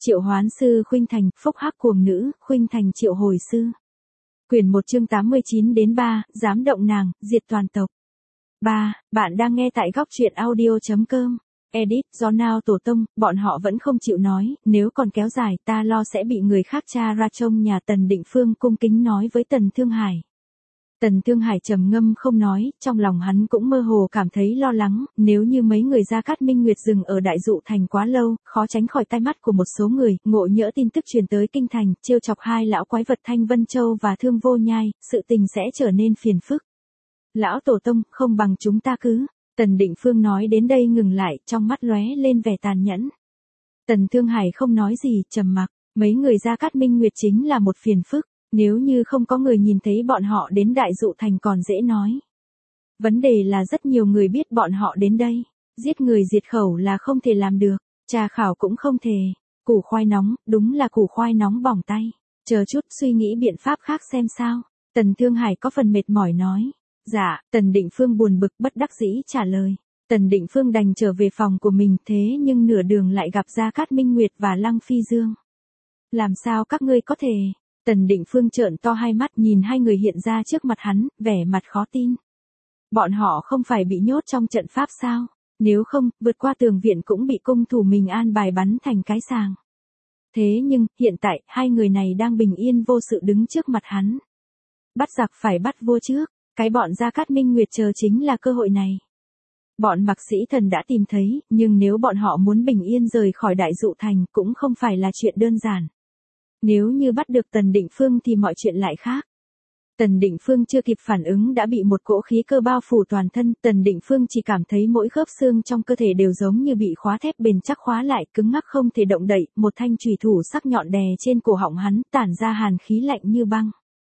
Triệu hoán sư khuynh thành, phúc hắc cuồng nữ, khuynh thành triệu hồi sư. Quyển 1 chương 89 đến 3, dám động nàng, diệt toàn tộc. 3. Bạn đang nghe tại góc truyện audio.com. Edit, do Nào Tổ Tông, bọn họ vẫn không chịu nói, nếu còn kéo dài ta lo sẽ bị người khác tra ra trông nhà Tần Định Phương cung kính nói với Tần Thương Hải. Tần Thương Hải trầm ngâm không nói, trong lòng hắn cũng mơ hồ cảm thấy lo lắng, nếu như mấy người Gia Cát Minh Nguyệt dừng ở Đại Dụ Thành quá lâu, khó tránh khỏi tai mắt của một số người, ngộ nhỡ tin tức truyền tới kinh thành, trêu chọc hai lão quái vật Thanh Vân Châu và Thương Vô Nhai, sự tình sẽ trở nên phiền phức. Lão Tổ Tông, không bằng chúng ta cứ. Tần Định Phương nói đến đây ngừng lại, trong mắt lóe lên vẻ tàn nhẫn. Tần Thương Hải không nói gì, trầm mặc, mấy người Gia Cát Minh Nguyệt chính là một phiền phức. Nếu như không có người nhìn thấy bọn họ đến Đại Dụ Thành còn dễ nói. Vấn đề là rất nhiều người biết bọn họ đến đây. Giết người diệt khẩu là không thể làm được. Trà khảo cũng không thể. Củ khoai nóng, đúng là củ khoai nóng bỏng tay. Chờ chút suy nghĩ biện pháp khác xem sao. Tần Thương Hải có phần mệt mỏi nói. Dạ, Tần Định Phương buồn bực bất đắc dĩ trả lời. Tần Định Phương đành trở về phòng của mình, thế nhưng nửa đường lại gặp Gia Cát Minh Nguyệt và Lăng Phi Dương. Làm sao các ngươi có thể? Tần Định Phương trợn to hai mắt nhìn hai người hiện ra trước mặt hắn, vẻ mặt khó tin. Bọn họ không phải bị nhốt trong trận pháp sao? Nếu không, vượt qua tường viện cũng bị cung thủ mình an bài bắn thành cái sàng. Thế nhưng, hiện tại, hai người này đang bình yên vô sự đứng trước mặt hắn. Bắt giặc phải bắt vua trước, cái bọn Gia Cát Minh Nguyệt chờ chính là cơ hội này. Bọn Mạc Sĩ Thần đã tìm thấy, nhưng nếu bọn họ muốn bình yên rời khỏi Đại Dụ Thành cũng không phải là chuyện đơn giản. Nếu như bắt được Tần Định Phương thì mọi chuyện lại khác. Tần Định Phương chưa kịp phản ứng đã bị một cỗ khí cơ bao phủ toàn thân, Tần Định Phương chỉ cảm thấy mỗi khớp xương trong cơ thể đều giống như bị khóa thép bền chắc khóa lại, cứng ngắc không thể động đậy, một thanh chùy thủ sắc nhọn đè trên cổ họng hắn, tản ra hàn khí lạnh như băng.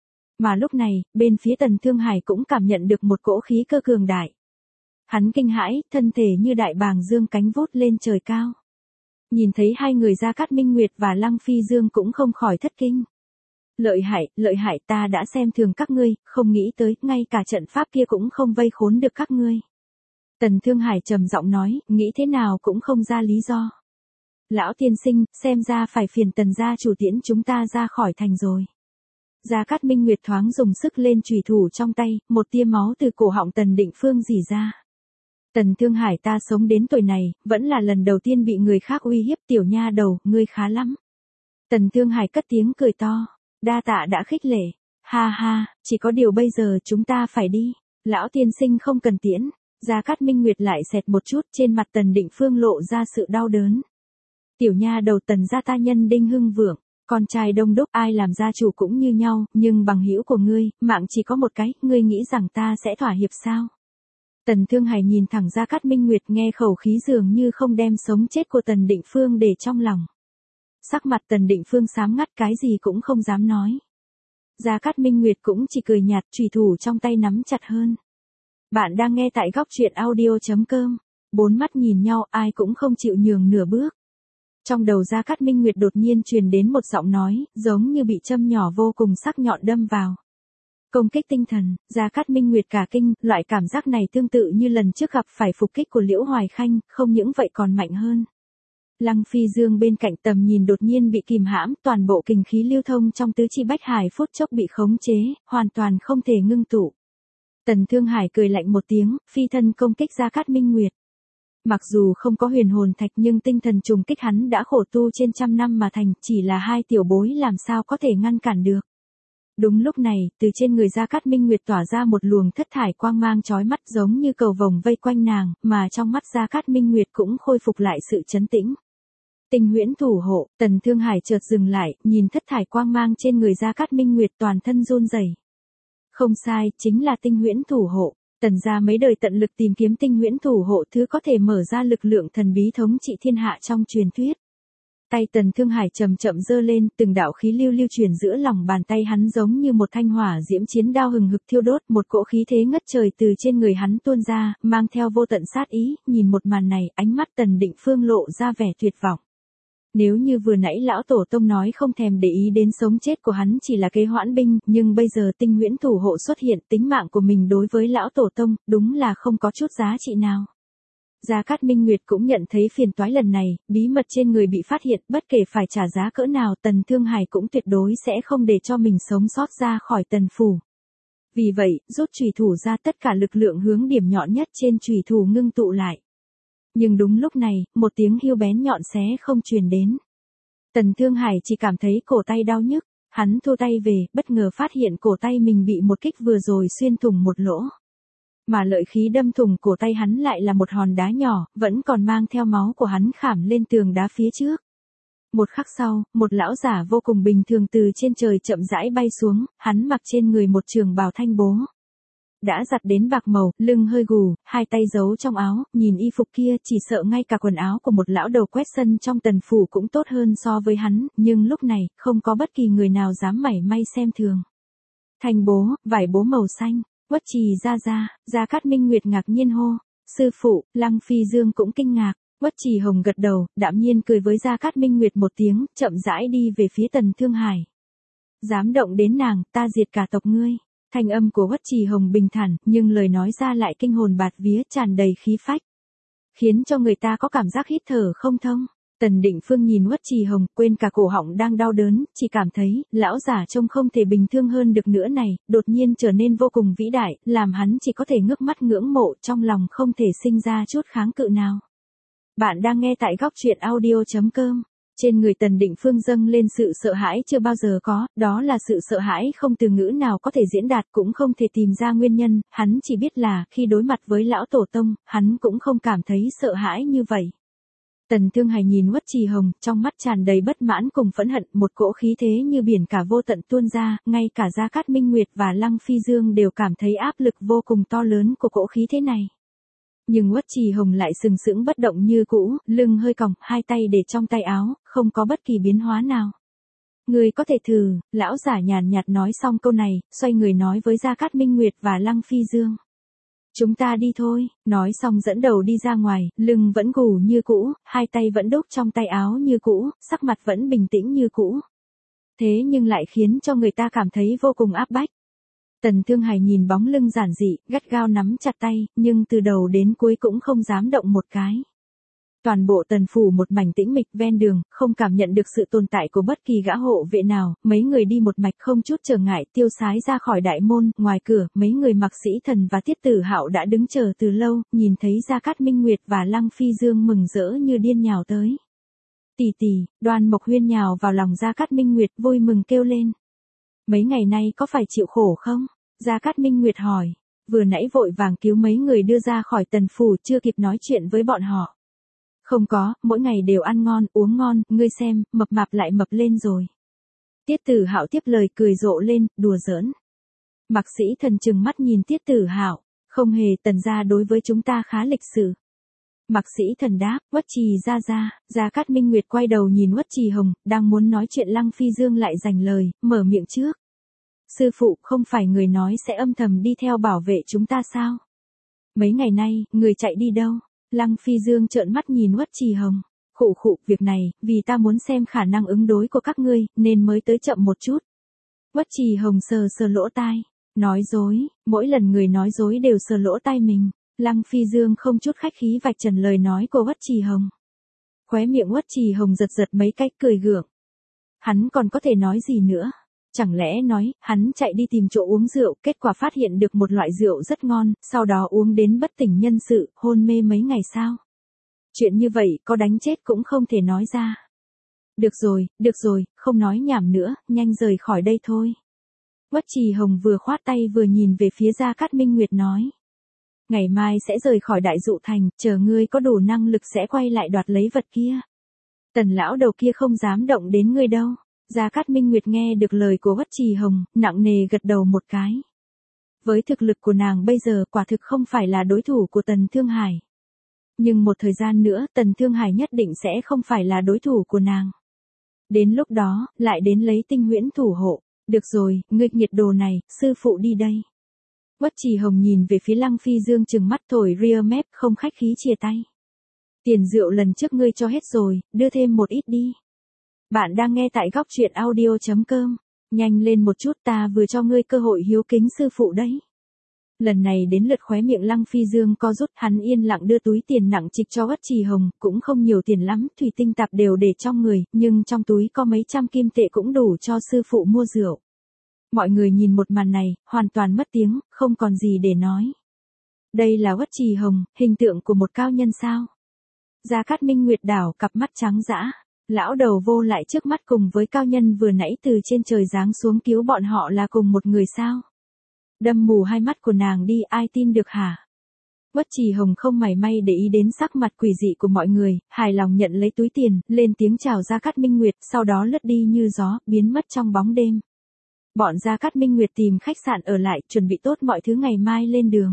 Mà lúc này, bên phía Tần Thương Hải cũng cảm nhận được một cỗ khí cơ cường đại. Hắn kinh hãi, thân thể như đại bàng dương cánh vút lên trời cao. Nhìn thấy hai người Gia Cát Minh Nguyệt và Lăng Phi Dương cũng không khỏi thất kinh. Lợi hại, ta đã xem thường các ngươi, không nghĩ tới, ngay cả trận pháp kia cũng không vây khốn được các ngươi. Tần Thương Hải trầm giọng nói, nghĩ thế nào cũng không ra lý do. Lão tiên sinh, xem ra phải phiền Tần gia chủ tiễn chúng ta ra khỏi thành rồi. Gia Cát Minh Nguyệt thoáng dùng sức lên chùy thủ trong tay, một tia máu từ cổ họng Tần Định Phương rỉ ra. Tần Thương Hải, ta sống đến tuổi này, vẫn là lần đầu tiên bị người khác uy hiếp, tiểu nha đầu, ngươi khá lắm. Tần Thương Hải cất tiếng cười to, đa tạ đã khích lệ. Ha ha, chỉ có điều bây giờ chúng ta phải đi. Lão tiên sinh không cần tiễn. Gia Cát Minh Nguyệt lại xẹt một chút, trên mặt Tần Định Phương lộ ra sự đau đớn. Tiểu nha đầu Tần gia ta nhân đinh hưng vượng, con trai đông đúc ai làm gia chủ cũng như nhau, nhưng bằng hữu của ngươi, mạng chỉ có một cái, ngươi nghĩ rằng ta sẽ thỏa hiệp sao? Tần Thương Hải nhìn thẳng Gia Cát Minh Nguyệt, nghe khẩu khí dường như không đem sống chết của Tần Định Phương để trong lòng. Sắc mặt Tần Định Phương xám ngắt, cái gì cũng không dám nói. Gia Cát Minh Nguyệt cũng chỉ cười nhạt, chùy thủ trong tay nắm chặt hơn. Bạn đang nghe tại góc truyện audio.com. Bốn mắt nhìn nhau, ai cũng không chịu nhường nửa bước. Trong đầu Gia Cát Minh Nguyệt đột nhiên truyền đến một giọng nói, giống như bị châm nhỏ vô cùng sắc nhọn đâm vào. Công kích tinh thần, Gia Cát Minh Nguyệt cả kinh, loại cảm giác này tương tự như lần trước gặp phải phục kích của Liễu Hoài Khanh, không những vậy còn mạnh hơn. Lăng Phi Dương bên cạnh tầm nhìn đột nhiên bị kìm hãm, toàn bộ kình khí lưu thông trong tứ chi bách hải phút chốc bị khống chế, hoàn toàn không thể ngưng tụ. Tần Thương Hải cười lạnh một tiếng, phi thân công kích Gia Cát Minh Nguyệt. Mặc dù không có huyền hồn thạch nhưng tinh thần trùng kích hắn đã khổ tu trên trăm năm mà thành, chỉ là hai tiểu bối làm sao có thể ngăn cản được. Đúng lúc này, từ trên người Gia Cát Minh Nguyệt tỏa ra một luồng thất thải quang mang chói mắt giống như cầu vồng vây quanh nàng, mà trong mắt Gia Cát Minh Nguyệt cũng khôi phục lại sự trấn tĩnh. Tinh huyễn thủ hộ, Tần Thương Hải chợt dừng lại, nhìn thất thải quang mang trên người Gia Cát Minh Nguyệt toàn thân run rẩy. Không sai, chính là tinh huyễn thủ hộ. Tần gia mấy đời tận lực tìm kiếm tinh huyễn thủ hộ, thứ có thể mở ra lực lượng thần bí thống trị thiên hạ trong truyền thuyết. Tay Tần Thương Hải chậm chậm giơ lên, từng đạo khí lưu lưu truyền giữa lòng bàn tay hắn giống như một thanh hỏa diễm chiến đao hừng hực thiêu đốt, một cỗ khí thế ngất trời từ trên người hắn tuôn ra, mang theo vô tận sát ý, nhìn một màn này, ánh mắt Tần Định Phương lộ ra vẻ tuyệt vọng. Nếu như vừa nãy lão tổ tông nói không thèm để ý đến sống chết của hắn chỉ là kế hoãn binh, nhưng bây giờ tinh huyễn thủ hộ xuất hiện, tính mạng của mình đối với lão tổ tông, đúng là không có chút giá trị nào. Gia Cát Minh Nguyệt cũng nhận thấy phiền toái lần này, bí mật trên người bị phát hiện, bất kể phải trả giá cỡ nào, Tần Thương Hải cũng tuyệt đối sẽ không để cho mình sống sót ra khỏi Tần phủ. Vì vậy, rút chùy thủ ra, tất cả lực lượng hướng điểm nhọn nhất trên chùy thủ ngưng tụ lại. Nhưng đúng lúc này, một tiếng hiu bén nhọn xé không truyền đến. Tần Thương Hải chỉ cảm thấy cổ tay đau nhức, hắn thu tay về, bất ngờ phát hiện cổ tay mình bị một kích vừa rồi xuyên thủng một lỗ. Mà lợi khí đâm thủng cổ tay hắn lại là một hòn đá nhỏ, vẫn còn mang theo máu của hắn khảm lên tường đá phía trước. Một khắc sau, một lão giả vô cùng bình thường từ trên trời chậm rãi bay xuống, hắn mặc trên người một trường bào thanh bố. Đã giặt đến bạc màu, lưng hơi gù, hai tay giấu trong áo, nhìn y phục kia chỉ sợ ngay cả quần áo của một lão đầu quét sân trong Tần phủ cũng tốt hơn so với hắn, nhưng lúc này, không có bất kỳ người nào dám mảy may xem thường. Thanh bố, vải bố màu xanh, Uất Trì ra, Gia Cát Minh Nguyệt ngạc nhiên hô, sư phụ, Lăng Phi Dương cũng kinh ngạc. Uất Trì Hồng gật đầu, đạm nhiên cười với Gia Cát Minh Nguyệt một tiếng, chậm rãi đi về phía Tần Thương Hải. Dám động đến nàng, ta diệt cả tộc ngươi. Thanh âm của Uất Trì Hồng bình thản, nhưng lời nói ra lại kinh hồn bạt vía, tràn đầy khí phách, khiến cho người ta có cảm giác hít thở không thông. Tần Định Phương nhìn Uất Trì Hồng, quên cả cổ họng đang đau đớn, chỉ cảm thấy, lão giả trông không thể bình thường hơn được nữa này, đột nhiên trở nên vô cùng vĩ đại, làm hắn chỉ có thể ngước mắt ngưỡng mộ, trong lòng không thể sinh ra chút kháng cự nào. Bạn đang nghe tại góc truyện audio.com. Trên người Tần Định Phương dâng lên sự sợ hãi chưa bao giờ có, đó là sự sợ hãi không từ ngữ nào có thể diễn đạt, cũng không thể tìm ra nguyên nhân, hắn chỉ biết là, khi đối mặt với lão tổ tông, hắn cũng không cảm thấy sợ hãi như vậy. Tần Thương Hải nhìn Uất Trì Hồng, trong mắt tràn đầy bất mãn cùng phẫn hận, một cỗ khí thế như biển cả vô tận tuôn ra, ngay cả Gia Cát Minh Nguyệt và Lăng Phi Dương đều cảm thấy áp lực vô cùng to lớn của cỗ khí thế này. Nhưng Uất Trì Hồng lại sừng sững bất động như cũ, lưng hơi còng, hai tay để trong tay áo, không có bất kỳ biến hóa nào. Người có thể thử, lão giả nhàn nhạt nói xong câu này, xoay người nói với Gia Cát Minh Nguyệt và Lăng Phi Dương. Chúng ta đi thôi, nói xong dẫn đầu đi ra ngoài, lưng vẫn gù như cũ, hai tay vẫn đúc trong tay áo như cũ, sắc mặt vẫn bình tĩnh như cũ. Thế nhưng lại khiến cho người ta cảm thấy vô cùng áp bách. Tần Thương Hải nhìn bóng lưng giản dị, gắt gao nắm chặt tay, nhưng từ đầu đến cuối cũng không dám động một cái. Toàn bộ Tần phủ một mảnh tĩnh mịch, ven đường, không cảm nhận được sự tồn tại của bất kỳ gã hộ vệ nào, mấy người đi một mạch không chút trở ngại, tiêu sái ra khỏi đại môn, ngoài cửa, mấy người Mặc Sĩ Thần và Tiết Tử Hạo đã đứng chờ từ lâu, nhìn thấy Gia Cát Minh Nguyệt và Lăng Phi Dương mừng rỡ như điên nhào tới. Tỷ tỷ, Đoan Mộc Huyên nhào vào lòng Gia Cát Minh Nguyệt, vui mừng kêu lên. Mấy ngày nay có phải chịu khổ không? Gia Cát Minh Nguyệt hỏi, vừa nãy vội vàng cứu mấy người đưa ra khỏi Tần phủ, chưa kịp nói chuyện với bọn họ. Không có, mỗi ngày đều ăn ngon, uống ngon, ngươi xem, mập mạp lại mập lên rồi. Tiết Tử Hạo tiếp lời cười rộ lên, đùa giỡn. Mặc Sĩ Thần trừng mắt nhìn Tiết Tử Hạo, không hề, Tần gia đối với chúng ta khá lịch sự. Mặc Sĩ Thần đáp, Uất Trì ra. Gia Cát Minh Nguyệt quay đầu nhìn Uất Trì Hồng, đang muốn nói chuyện, Lăng Phi Dương lại giành lời, mở miệng trước. Sư phụ, không phải người nói sẽ âm thầm đi theo bảo vệ chúng ta sao? Mấy ngày nay, người chạy đi đâu? Lăng Phi Dương trợn mắt nhìn Uất Trì Hồng. Khụ, việc này, vì ta muốn xem khả năng ứng đối của các ngươi, nên mới tới chậm một chút. Uất Trì Hồng sờ lỗ tai. Nói dối, mỗi lần người nói dối đều sờ lỗ tai mình. Lăng Phi Dương không chút khách khí vạch trần lời nói của Uất Trì Hồng. Khóe miệng Uất Trì Hồng giật mấy cái, cười gượng. Hắn còn có thể nói gì nữa? Chẳng lẽ nói, hắn chạy đi tìm chỗ uống rượu, kết quả phát hiện được một loại rượu rất ngon, sau đó uống đến bất tỉnh nhân sự, hôn mê mấy ngày sao? Chuyện như vậy, có đánh chết cũng không thể nói ra. Được rồi, không nói nhảm nữa, nhanh rời khỏi đây thôi. Uất Trì Hồng vừa khoát tay vừa nhìn về phía Gia Cát Minh Nguyệt nói. Ngày mai sẽ rời khỏi Đại Dụ Thành, chờ ngươi có đủ năng lực sẽ quay lại đoạt lấy vật kia. Tần lão đầu kia không dám động đến ngươi đâu. Gia Cát Minh Nguyệt nghe được lời của Uất Trì Hồng, nặng nề gật đầu một cái. Với thực lực của nàng bây giờ quả thực không phải là đối thủ của Tần Thương Hải. Nhưng một thời gian nữa Tần Thương Hải nhất định sẽ không phải là đối thủ của nàng. Đến lúc đó, lại đến lấy tinh huyễn thủ hộ. Được rồi, ngươi nhiệt đồ này, sư phụ đi đây. Uất Trì Hồng nhìn về phía Lăng Phi Dương trừng mắt thổi ria mép, không khách khí chia tay. Tiền rượu lần trước ngươi cho hết rồi, đưa thêm một ít đi. Bạn đang nghe tại góc truyện audio.com. Nhanh lên một chút, ta vừa cho ngươi cơ hội hiếu kính sư phụ đấy. Lần này đến lượt khóe miệng Lăng Phi Dương co rút, hắn yên lặng đưa túi tiền nặng trịch cho Uất Trì Hồng, cũng không nhiều tiền lắm, thủy tinh tạp đều để trong người, nhưng trong túi có mấy trăm kim tệ cũng đủ cho sư phụ mua rượu. Mọi người nhìn một màn này, hoàn toàn mất tiếng, không còn gì để nói. Đây là Uất Trì Hồng, hình tượng của một cao nhân sao? Gia Cát Minh Nguyệt đảo cặp mắt trắng dã, lão đầu vô lại trước mắt cùng với cao nhân vừa nãy từ trên trời giáng xuống cứu bọn họ là cùng một người sao? Đâm mù hai mắt của nàng đi, ai tin được hả? Uất Trì Hồng không mảy may để ý đến sắc mặt quỷ dị của mọi người, hài lòng nhận lấy túi tiền, lên tiếng chào Gia Cát Minh Nguyệt, sau đó lướt đi như gió, biến mất trong bóng đêm. Bọn Gia Cát Minh Nguyệt tìm khách sạn ở lại, chuẩn bị tốt mọi thứ ngày mai lên đường.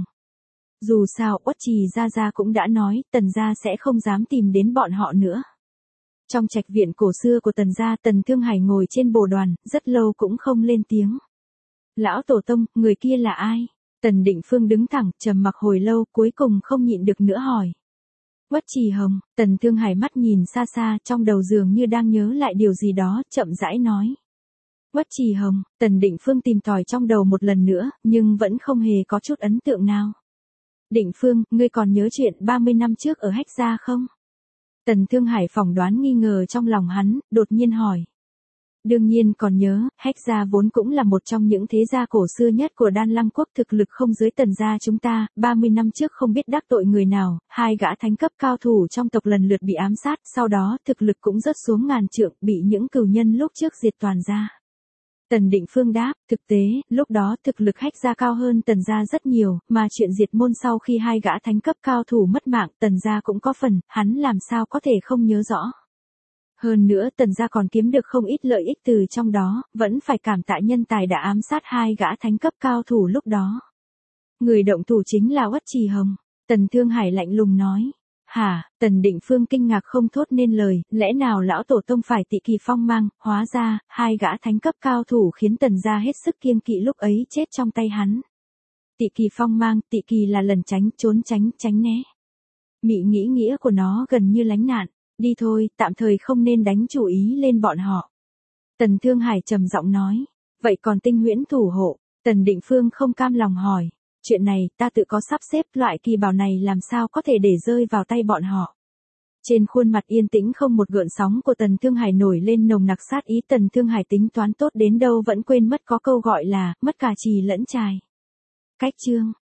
Dù sao, Uất Trì Gia cũng đã nói, Tần gia sẽ không dám tìm đến bọn họ nữa. Trong trạch viện cổ xưa của Tần gia, Tần Thương Hải ngồi trên bồ đoàn, rất lâu cũng không lên tiếng. Lão tổ tông, người kia là ai? Tần Định Phương đứng thẳng, trầm mặc hồi lâu, cuối cùng không nhịn được nữa hỏi. Uất Trì Hồng. Tần Thương Hải mắt nhìn xa xa, trong đầu dường như đang nhớ lại điều gì đó, chậm rãi nói. Uất Trì Hồng. Tần Định Phương tìm tòi trong đầu một lần nữa, nhưng vẫn không hề có chút ấn tượng nào. Định Phương, ngươi còn nhớ chuyện 30 năm trước ở Hách Gia không? Tần Thương Hải phỏng đoán nghi ngờ trong lòng hắn, đột nhiên hỏi. Đương nhiên còn nhớ, Hách Gia vốn cũng là một trong những thế gia cổ xưa nhất của Đan Lăng quốc, thực lực không dưới Tần gia chúng ta, 30 năm trước không biết đắc tội người nào, hai gã thánh cấp cao thủ trong tộc lần lượt bị ám sát, sau đó thực lực cũng rớt xuống ngàn trượng, bị những cừu nhân lúc trước diệt toàn gia. Tần Định Phương đáp, thực tế, lúc đó thực lực Hách Gia cao hơn Tần gia rất nhiều, mà chuyện diệt môn sau khi hai gã thánh cấp cao thủ mất mạng, Tần gia cũng có phần, hắn làm sao có thể không nhớ rõ. Hơn nữa Tần gia còn kiếm được không ít lợi ích từ trong đó, vẫn phải cảm tạ nhân tài đã ám sát hai gã thánh cấp cao thủ lúc đó. Người động thủ chính là Uất Trì Hồng. Tần Thương Hải lạnh lùng nói. Hả? Tần Định Phương kinh ngạc không thốt nên lời, lẽ nào lão tổ tông phải Tị Kỳ phong mang, hóa ra, hai gã thánh cấp cao thủ khiến Tần gia hết sức kiêng kỵ lúc ấy chết trong tay hắn. Tị Kỳ phong mang, Tị Kỳ là lần tránh, trốn tránh, tránh né. Mị nghĩ nghĩa của nó gần như lánh nạn. Đi thôi, tạm thời không nên đánh chủ ý lên bọn họ. Tần Thương Hải trầm giọng nói. Vậy còn Tinh Huyễn thủ hộ? Tần Định Phương không cam lòng hỏi. Chuyện này, ta tự có sắp xếp, loại kỳ bảo này làm sao có thể để rơi vào tay bọn họ. Trên khuôn mặt yên tĩnh không một gợn sóng của Tần Thương Hải nổi lên nồng nặc sát ý. Tần Thương Hải tính toán tốt đến đâu vẫn quên mất có câu gọi là, mất cả chì lẫn chài. Cách chương.